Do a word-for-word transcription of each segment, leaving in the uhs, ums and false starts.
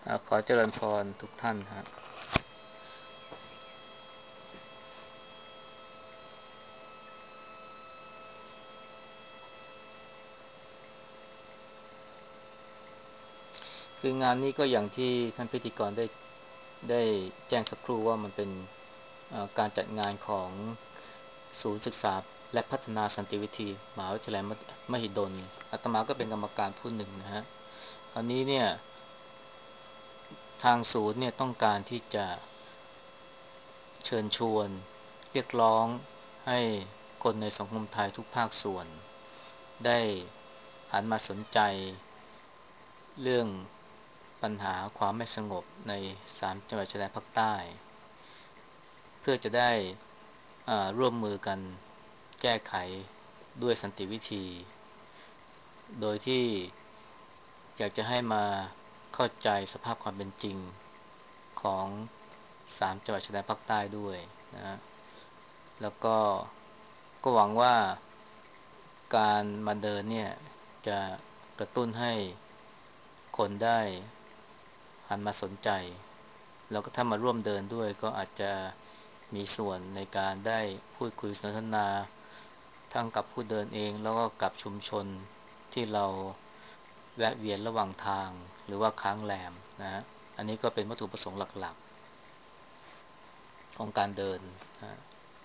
อ่าขอเจริญพรทุกท่านฮะคืองานนี้ก็อย่างที่ท่านพิธีกรได้ได้แจ้งสักครู่ว่ามันเป็นเอ่อการจัดงานของศูนย์ศึกษาและพัฒนาสันติวิธีมหาวิทยาลัยมมหิดลอาตมาก็เป็นกรรมการผู้หนึ่งนะฮะคราวนี้เนี่ยทางศูนย์เนี่ยต้องการที่จะเชิญชวนเรียกร้องให้คนในสังคมไทยทุกภาคส่วนได้หันมาสนใจเรื่อง ปัญหาความไม่สงบในสามจังหวัดชายแดนภาคใต้เพื่อจะได้ร่วมมือกันแก้ไขด้วยสันติวิธีโดยที่อยากจะให้มาเข้าใจสภาพความเป็นจริงของสามจังหวัดชายแดนภาคใต้ด้วยนะแล้วก็ก็หวังว่าการมาเดินเนี่ยจะกระตุ้นให้คนได้หันมาสนใจ แล้วก็ถ้ามาร่วมเดินด้วยก็อาจจะมีส่วนในการได้พูดคุยสนทนาทั้งกับผู้เดินเองแล้วก็กับชุมชนที่เราแวะเวียนระหว่างทางหรือว่าค้างแรมนะฮะอันนี้ก็เป็นวัตถุประสงค์หลักๆของการเดินนะ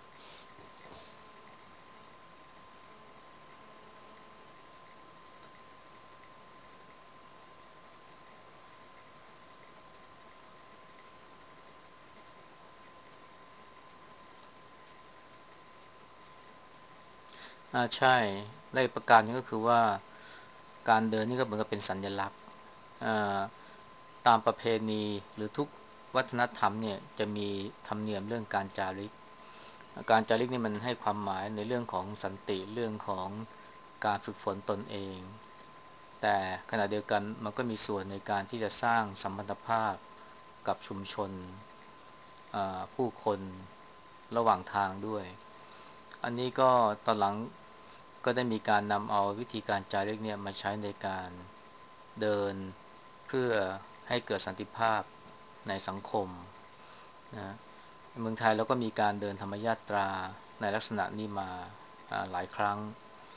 อ่าใช่และอีกประการหนึงก็คือว่าการเดินนี่ก็เหมือนกับเป็นสัญลักษณ์อ่าตามประเพณีหรือทุกวัฒนธรรมเนี่ยจะมีธรรมเนียมเรื่องการจาริก การจาริกนี่มันให้ความหมายในเรื่องของสันติเรื่องของการฝึกฝนตนเองแต่ขณะเดียวกันมันก็มีส่วนในการที่จะสร้างสัมพันธภาพกับชุมชนผู้คนระหว่างทางด้วยอันนี้ก็ตอนหลังก็ได้มีการนำเอาวิธีการจาริกเนี่ยมาใช้ในการเดินเพื่อให้เกิดสันติภาพในสังคมนะเมืองไทยเราก็มีการเดินธรรมยาตราในลักษณะนี้มาหลายครั้ง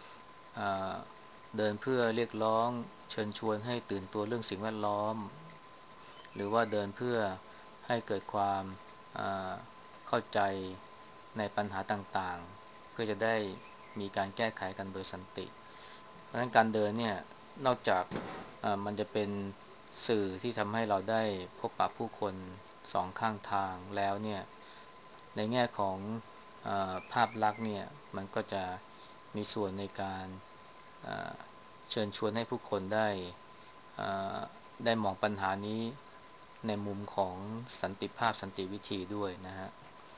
เดินเพื่อเรียกร้องเชิญชวนให้ตื่นตัวเรื่องสิ่งแวดล้อมหรือว่าเดินเพื่อให้เกิดความเข้าใจในปัญหาต่างๆเพื่อจะได้มีการแก้ไขกันโดยสันติเพราะฉะนั้นการเดินเนี่ยนอกจากมันจะเป็นสื่อที่ทำให้เราได้พบปะผู้คนสองข้างทางแล้วเนี่ยในแง่ของอาภาพลักษณ์เนี่ยมันก็จะมีส่วนในการเชิญชวนให้ผู้คนได้ได้มองปัญหานี้ในมุมของสันติภาพสันติวิธีด้วยนะฮะ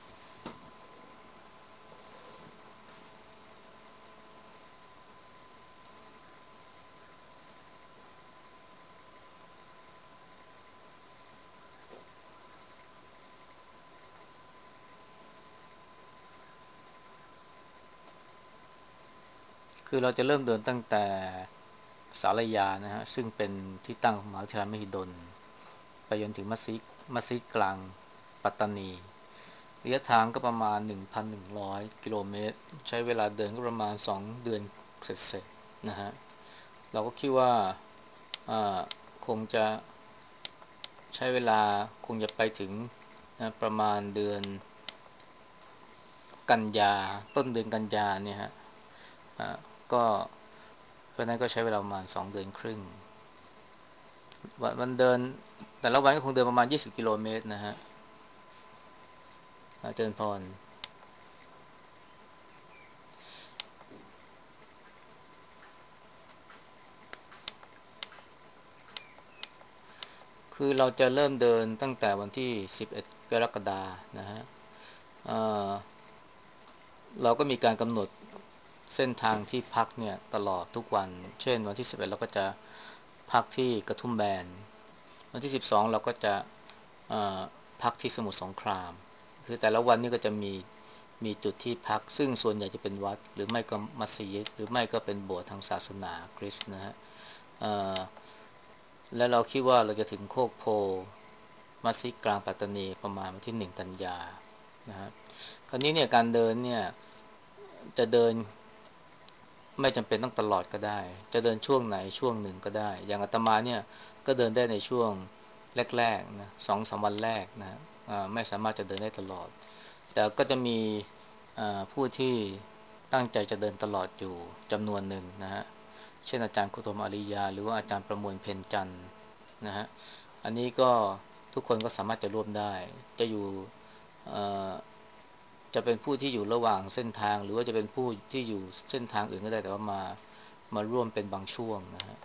คือเราจะเริ่มเดินตั้งแต่สารยานะฮะซึ่งเป็นที่ตั้งของมหาวิทยาลัยมหิดลไปจนถึงมัสยิดมัสยิดกลางปัตตานีระยะทางก็ประมาณหนึ่งพันหนึ่งร้อยกิโลเมตรใช้เวลาเดินก็ประมาณสองเดือนเสร็จๆนะฮะเราก็คิดว่าคงจะใช้เวลาคงจะไปถึงนะประมาณเดือนกันยาต้นเดือนกันยาเนี่ยฮะก็เพราะนั้นก็ใช้เวลาประมาณสองเดือนครึ่งวันเดินแต่ละวันก็คงเดินประมาณยี่สิบกิโลเมตรนะฮะเจริญพรคือเราจะเริ่มเดินตั้งแต่วันที่สิบเอ็ดกรกฎานะฮะเราก็มีการกำหนดเส้นทางที่พักเนี่ยตลอดทุกวันเช่นวันที่สิบเอ็ดเราก็จะพักที่กระทุ่มแบนวันที่สิบสองเราก็จะพักที่สมุทรสงครามคือแต่ละวันนี่ก็จะมีมีจุดที่พักซึ่งส่วนใหญ่จะเป็นวัดหรือไม่ก็มัสยิดหรือไม่ก็เป็นโบสถ์ทางศาสนาคริสต์นะฮะและเราคิดว่าเราจะถึงโคกโพมัสยิดกลางปัตตานีประมาณวันที่หนึ่งกันยานะฮะคราวนี้เนี่ยการเดินเนี่ยจะเดินไม่จำเป็นต้องตลอดก็ได้จะเดินช่วงไหนช่วงหนึ่งก็ได้อย่างอาตมาเนี่ยก็เดินได้ในช่วงแรกๆนะสองสามวันแรกนะอ่าไม่สามารถจะเดินได้ตลอดแต่ก็จะมีอ่าผู้ที่ตั้งใจจะเดินตลอดอยู่จำนวนหนึ่งนะฮะเช่นอาจารย์คุตมอาริยาหรือว่าอาจารย์ประมวลเพ็ญจันทร์นะฮะอันนี้ก็ทุกคนก็สามารถจะร่วมได้จะอยู่เอ่อจะเป็นผู้ที่อยู่ระหว่างเส้นทางหรือว่าจะเป็นผู้ที่อยู่เส้นทางอื่นก็ได้แต่ว่ามามาร่วมเป็นบางช่วงนะฮะ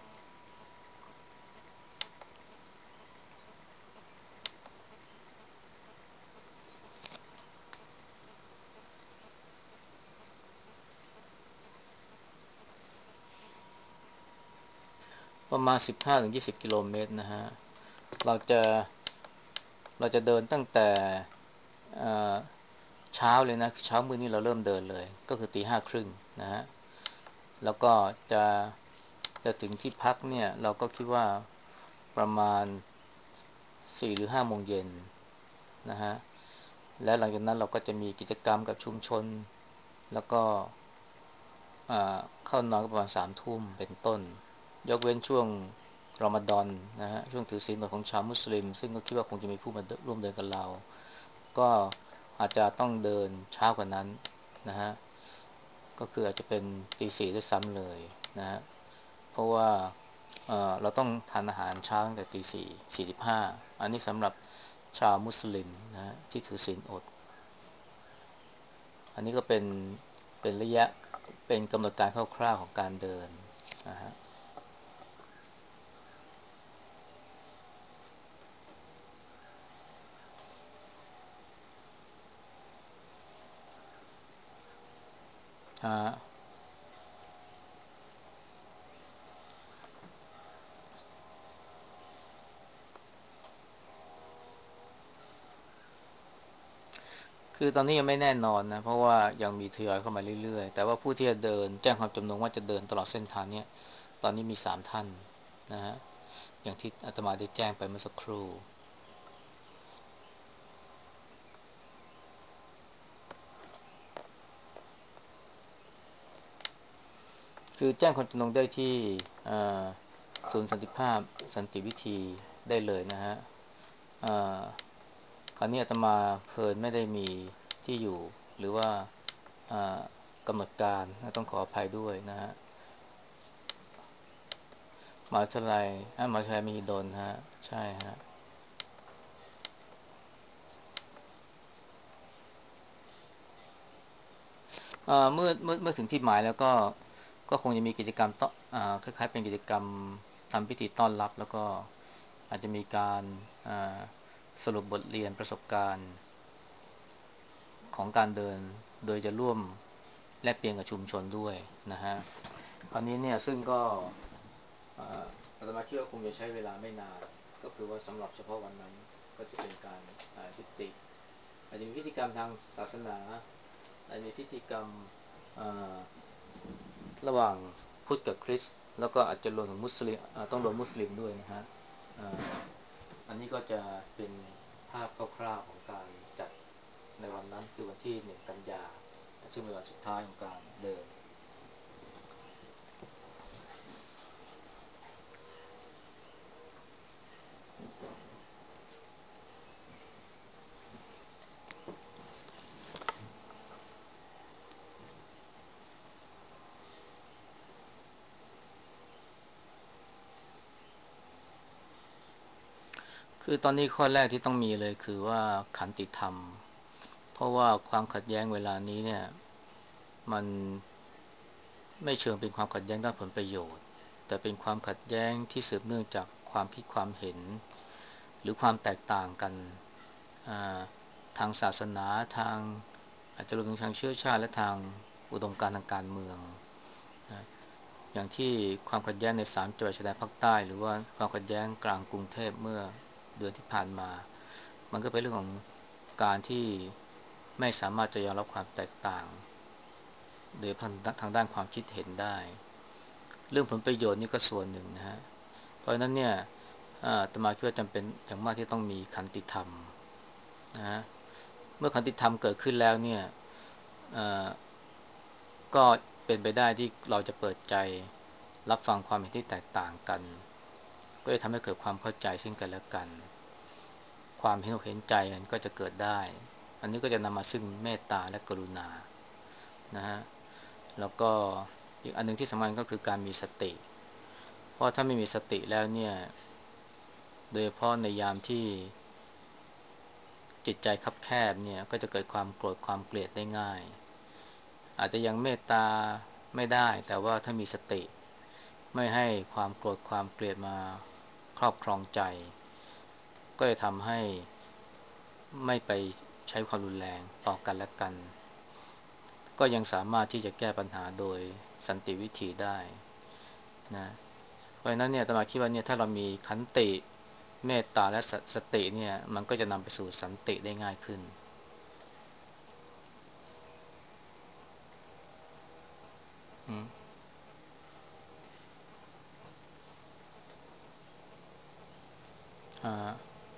ประมาณสิบห้าถึงยี่สิบกิโลเมตรนะฮะเราจะเราจะเดินตั้งแต่เอ่อเช้าเลยนะเช้ามืดนี้เราเริ่มเดินเลยก็คือตีห้าครึ่งนะฮะแล้วก็จะจะถึงที่พักเนี่ยเราก็คิดว่าประมาณสี่หรือห้าโมงเย็นนะฮะและหลังจากนั้นเราก็จะมีกิจกรรมกับชุมชนแล้วก็อ่าเข้านอนก็ประมาณสามทุ่มเป็นต้นยกเว้นช่วงรอมฎอนนะฮะช่วงถือศีลอดของชาวมุสลิมซึ่งก็คิดว่าคงจะมีผู้มาร่วมเดินกับเราก็อาจจะต้องเดินช้ากว่านั้นนะฮะก็คืออาจจะเป็นตีสี่ด้วยซ้ำเลยนะฮะเพราะว่าเอ่อเราต้องทานอาหารเช้าตั้งแต่ตีสี่สี่สิบห้าอันนี้สำหรับชาวมุสลิมนะฮะที่ถือศีลอดอันนี้ก็เป็นเป็นระยะเป็นกำหนดการคร่าวๆของการเดินนะฮะอ่าคือตอนนี้ยังไม่แน่นอนนะเพราะว่ายังมีทยอยเข้ามาเรื่อยๆแต่ว่าผู้ที่จะเดินแจ้งความจำนงว่าจะเดินตลอดเส้นทางเนี้ยตอนนี้มีสามท่านนะฮะอย่างที่อาตมาได้แจ้งไปเมื่อสักครู่ คือแจ้งความจำนงได้ที่ศูนย์สันติภาพสันติวิธีได้เลยนะฮะคราวนี้อาตมาเพลินไม่ได้มีที่อยู่หรือว่ากำหนดการต้องขออภัยด้วยนะฮะมหาวิทยาลัยมหาวิทยาลัยมหิดลฮะใช่ฮะเมื่อเมื่อเมื่อถึงที่หมายแล้วก็ก็คงจะมีกิจกรรมต้อนคล้ายๆเป็นกิจกรรมทำพิธีต้อนรับแล้วก็อาจจะมีการสรุปบทเรียนประสบการณ์ ของการเดินโดยจะร่วมแลกเปลี่ยนกับชุมชนด้วยนะฮะคราวนี้เนี่ยซึ่งก็อาตมาคิดว่าคงจะใช้เวลาไม่นานก็คือว่าสำหรับเฉพาะวันนั้นก็จะเป็นการยุติอาจจะมีพิธีกรรมทางศาสนาอาจจะมีพิธีกรรมระหว่างพุทธกับคริสต์แล้วก็อาจจะรวมถึงมุสลิมต้องรวมมุสลิมด้วยนะฮะอันนี้ก็จะเป็นภาพคร่าวๆของการจัดในวันนั้นคือวันที่หนึ่งกันยาซึ่งเป็นวันสุดท้ายของการเดินคือตอนนี้ข้อแรกที่ต้องมีเลยคือว่าขันติธรรมเพราะว่าความขัดแย้งเวลานี้เนี่ยมันไม่เชิงเป็นความขัดแย้งด้านผลประโยชน์แต่เป็นความขัดแย้งที่สืบเนื่องจากความคิดความเห็นหรือความแตกต่างกันทางศาสนาทางอาจจะรวมถึงทางเชื้อชาติและทางอุดมการณ์ทางการเมืองนะอย่างที่ความขัดแย้งในสามจังหวัดชายแดนภาคใต้หรือว่าความขัดแย้งกลางกรุงเทพเมื่อเดือนที่ผ่านมามันก็เป็นเรื่องของการที่ไม่สามารถจะยอมรับความแตกต่างโดยทางด้านความคิดเห็นได้เรื่องผลประโยชน์นี่ก็ส่วนหนึ่งนะฮะเพราะฉะนั้นเนี่ยอ่าอาตมาคิดว่าจำเป็นอย่างมากที่ต้องมีขันติธรรมนะเมื่อขันติธรรมเกิดขึ้นแล้วเนี่ยเอ่อก็เป็นไปได้ที่เราจะเปิดใจรับฟังความเห็นที่แตกต่างกันก็จะทำให้เกิดความเข้าใจซึ่งกันและกันความเห็นอกเห็นใจกันก็จะเกิดได้อันนี้ก็จะนำมาซึ่งเมตตาและกรุณานะฮะแล้วก็อีกอันหนึงที่สำคัญก็คือการมีสติเพราะถ้าไม่มีสติแล้วเนี่ยโดยเฉพาะในยามที่จิตใจคับแคบเนี่ยก็จะเกิดความโกรธความเกลียดได้ง่ายอาจจะยังเมตตาไม่ได้แต่ว่าถ้ามีสติไม่ให้ความโกรธความเกลียดมาครอบครองใจก็จะทำให้ไม่ไปใช้ความรุนแรงต่อกันและกันก็ยังสามารถที่จะแก้ปัญหาโดยสันติวิธีได้นะเพราะฉะนั้นเนี่ยอาตมาคิดว่าเนี่ยถ้าเรามีขันติเมตตาและสสติเนี่ยมันก็จะนำไปสู่สันติได้ง่ายขึ้นอืมอ่า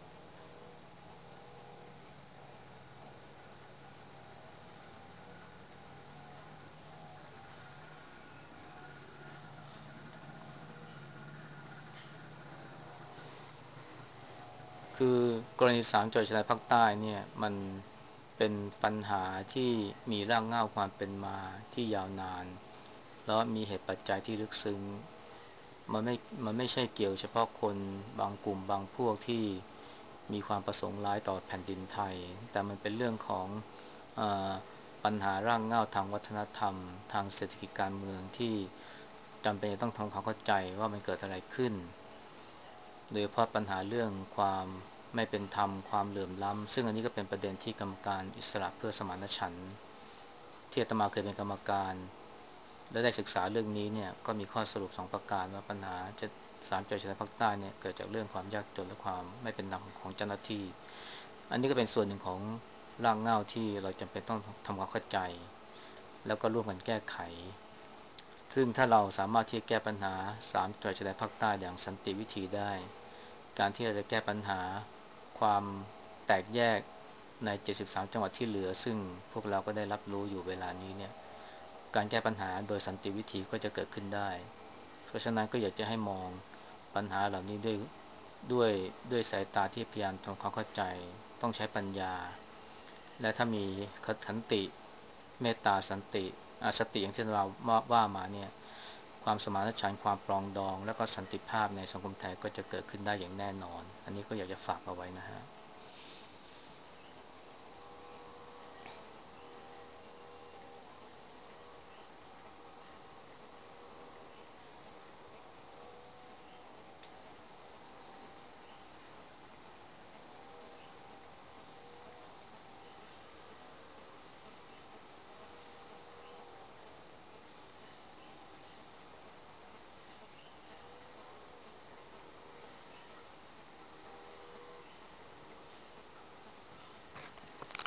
คือกรณีสามจังหวัดชายแดนภาคใต้เนี่ยมันเป็นปัญหาที่มีรากเหง้าความเป็นมาที่ยาวนานแล้วมีเหตุปัจจัยที่ลึกซึ้งมันไม่มันไม่ใช่เกี่ยวเฉพาะคนบางกลุ่มบางพวกที่มีความประสงค์ร้ายต่อแผ่นดินไทยแต่มันเป็นเรื่องของเออปัญหารากเหง้าทางวัฒนธรรมทางเศรษฐกิจการเมืองที่จำเป็นจะต้องทำความเข้าใจว่ามันเกิดอะไรขึ้น โดยเฉพาะปัญหาเรื่องความไม่เป็นธรรมความเหลื่อมล้ำซึ่งอันนี้ก็เป็นประเด็นที่กรรมการอิสระเพื่อสมานฉันท์ที่อาตมาเคยเป็นกรรมการและได้ศึกษาเรื่องนี้เนี่ยก็มีข้อสรุปสองประการว่าปัญหาจะสามจังหวัดชายแดนภาคใต้เนี่ยเกิดจากเรื่องความยากจนและความไม่เป็นธรรมของเจ้าหน้าที่อันนี้ก็เป็นส่วนหนึ่งของรากเหง้าที่เราจำเป็นต้องทำความเข้าใจแล้วก็ร่วมกันแก้ไข ซึ่งถ้าเราสามารถที่จะแก้ปัญหาสามจังหวัดชายแดนภาคใต้อย่างสันติวิธีได้การที่เราจะแก้ปัญหาความแตกแยกในเจ็ดสิบสามจังหวัดที่เหลือซึ่งพวกเราก็ได้รับรู้อยู่เวลานี้เนี่ยการแก้ปัญหาโดยสันติวิธีก็จะเกิดขึ้นได้เพราะฉะนั้นก็อยากจะให้มองปัญหาเหล่านี้ด้วยด้วยด้วยสายตาที่พยายามทำความเข้าใจต้องใช้ปัญญาและถ้ามีขันติเมตตาสันติสติอย่างที่เราว่ามาเนี่ยความสมานฉันท์ความปรองดองและก็สันติภาพในสังคมไทยก็จะเกิดขึ้นได้อย่างแน่นอนอันนี้ก็อยากจะฝากเอาไว้นะฮะ